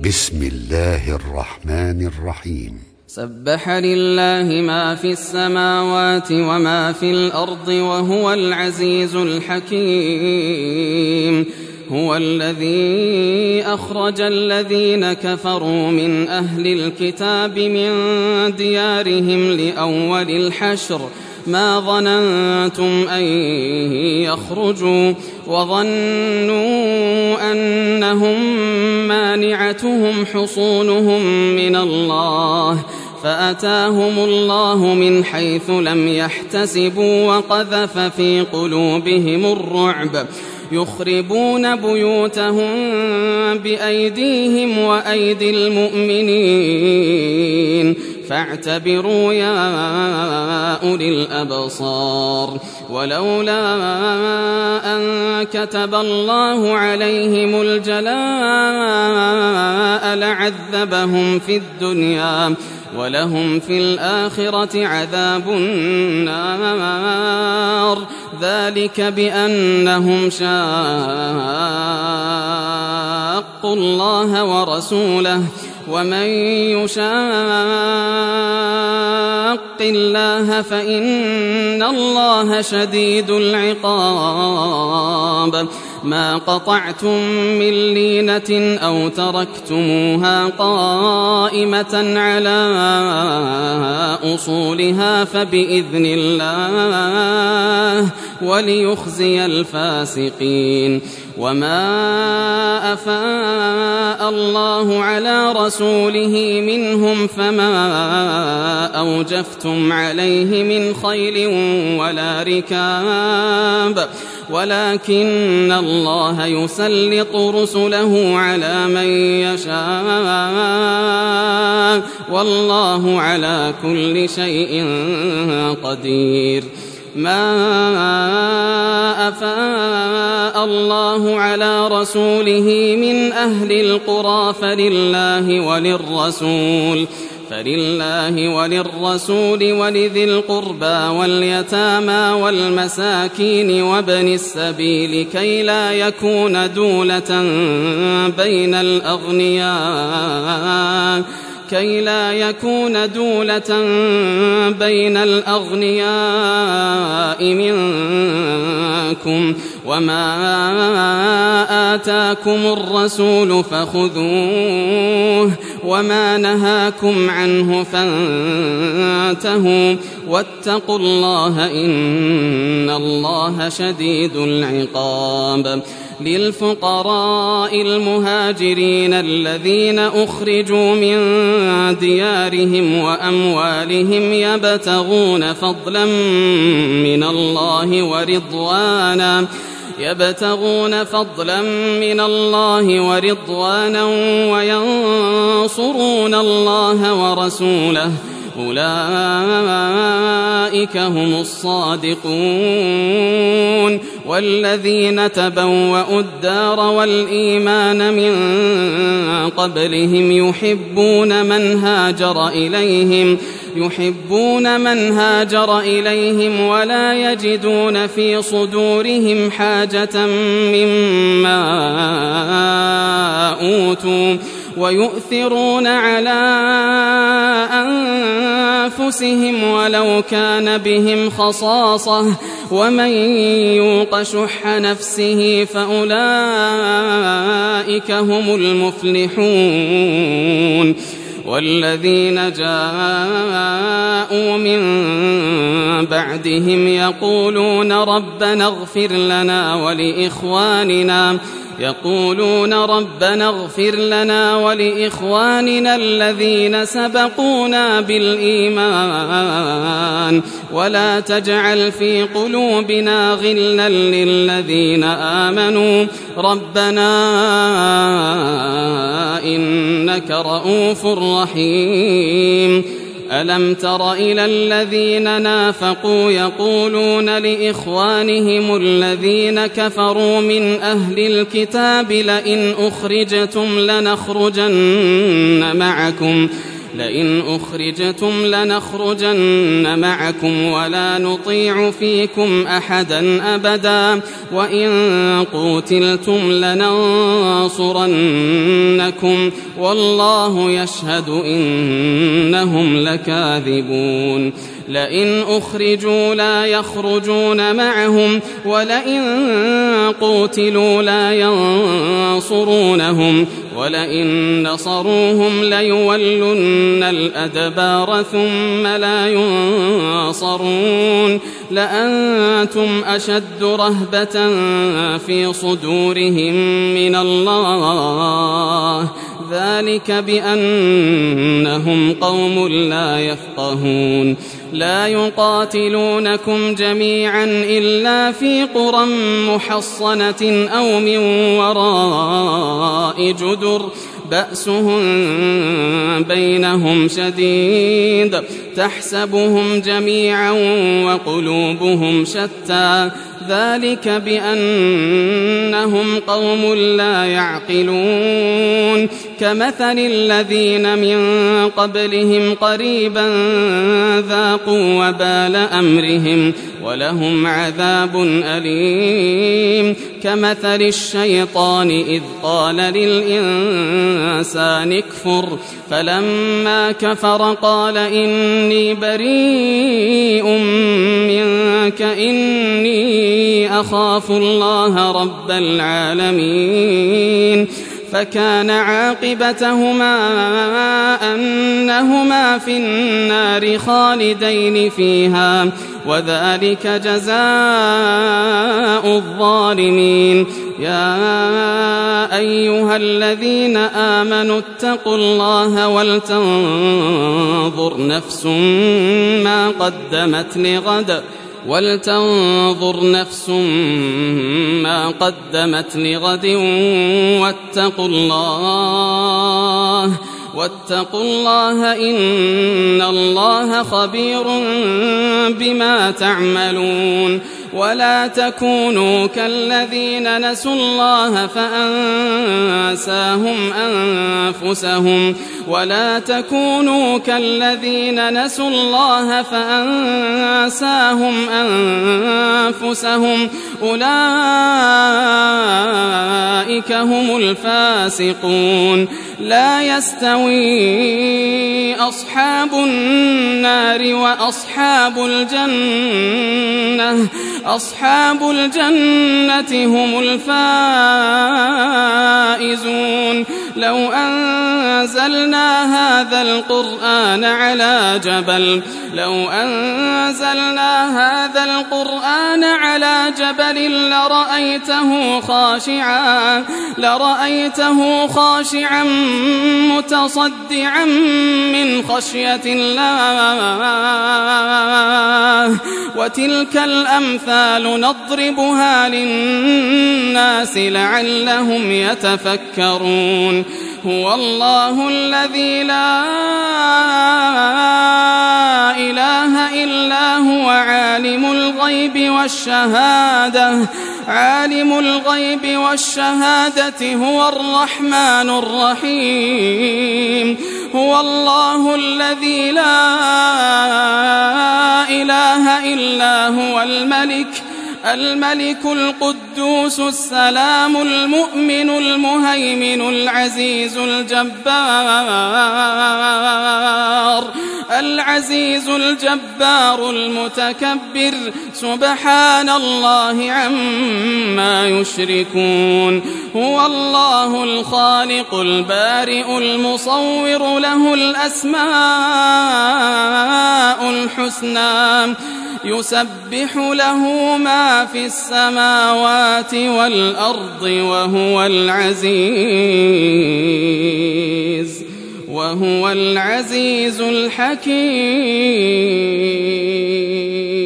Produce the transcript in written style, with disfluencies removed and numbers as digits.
بسم الله الرحمن الرحيم. سبح لله ما في السماوات وما في الأرض وهو العزيز الحكيم. هو الذي أخرج الذين كفروا من أهل الكتاب من ديارهم لأول الحشر ما ظننتم أن يخرجوا وظنوا أنهم مانعتهم حصونهم من الله فأتاهم الله من حيث لم يحتسبوا وقذف في قلوبهم الرعب يخربون بيوتهم بأيديهم وأيدي المؤمنين فاعتبروا يا أولي الأبصار. ولولا أن كتب الله عليهم الجلاء لعذبهم في الدنيا ولهم في الآخرة عذاب النار ذلك بأنهم شاقوا الله ورسوله ومن يشاق الله فإن الله شديد العقاب. ما قطعتم من لينة أو تركتموها قائمة على أصولها فبإذن الله وليخزي الفاسقين. وما أفاء الله على رسوله منهم فما أوجفتم عليه من خيل ولا ركاب ولكن الله يسلط رسله على من يشاء والله على كل شيء قدير. ما أفاء الله على رسوله من أهل القرى فلله وللرسول ولذي القربى واليتامى والمساكين وابن السبيل كي لا يكون دولة بين الأغنياء منكم وما آتاكم الرسول فخذوه وما نهاكم عنه فانتهوا واتقوا الله إن الله شديد العقاب. للفقراء المهاجرين الذين أخرجوا من ديارهم وأموالهم يبتغون فضلا من الله ورضوانا وينصرون الله ورسوله أولئك هم الصادقون. والذين تبوأوا الدار والإيمان من قبلهم يحبون من هاجر إليهم ولا يجدون في صدورهم حاجة مما أوتوا ويؤثرون على أنفسهم ولو كان بهم خصاصة ومن يوق شح نفسه فأولئك هم المفلحون. والذين جاءوا من بعدهم يقولون ربنا اغفر لنا ولإخواننا الذين سبقونا بالإيمان ولا تجعل في قلوبنا غلا للذين آمنوا ربنا إنك رؤوف رحيم. ألم تر إلى الذين نافقوا يقولون لإخوانهم الذين كفروا من أهل الكتاب لئن أخرجتم لنخرجن معكم لئن أخرجتم لنخرجن معكم ولا نطيع فيكم أحدا أبدا وإن قوتلتم لننصرنكم والله يشهد إنهم لكاذبون لئن أخرجوا لا يخرجون معهم ولئن قوتلوا لا ينصرونهم ولئن نصروهم ليولن الأدبار ثم لا ينصرون لأنتم أشد رهبة في صدورهم من الله ذلك بأنهم قوم لا يفقهون لا يقاتلونكم جميعا إلا في قرى محصنة أو من وراء جدر بأسهم بينهم شديد تحسبهم جميعا وقلوبهم شتى ذلك بأنهم قوم لا يعقلون كمثل الذين من قبلهم قريبا ذاقوا وبال أمرهم ولهم عذاب أليم كمثل الشيطان إذ قال للإنسان اكفر فلما كفر قال إني بريء منك إني أخاف الله رب العالمين فكان عاقبتهما أنهما في النار خالدين فيها وذلك جزاء الظالمين يا أيها الذين آمنوا اتقوا الله ولتنظر نفس ما قدمت لغد واتقوا الله إن الله خبير بما تعملون ولا تكونوا كالذين نسوا الله فأنساهم أنفسهم أولئك هم الفاسقون لا يستوي أصحاب النار وأصحاب الجنة هم الفائزون لو أنزلنا هذا القرآن على جبل لرأيته خاشعا متصدعا من خشية الله وتلك الأمثال نضربها للناس لعلهم يتفكرون هو الله الذي لا إله إلا هو عالم الغيب والشهادة هو الرحمن الرحيم هو الله الذي لا إله إلا هو الملك القدوس السلام المؤمن المهيمن العزيز الجبار المتكبر سبحان الله عما يشركون هو الله الخالق البارئ المصور له الأسماء الحسنى يسبح له ما في السماوات والأرض وهو العزيز الحكيم.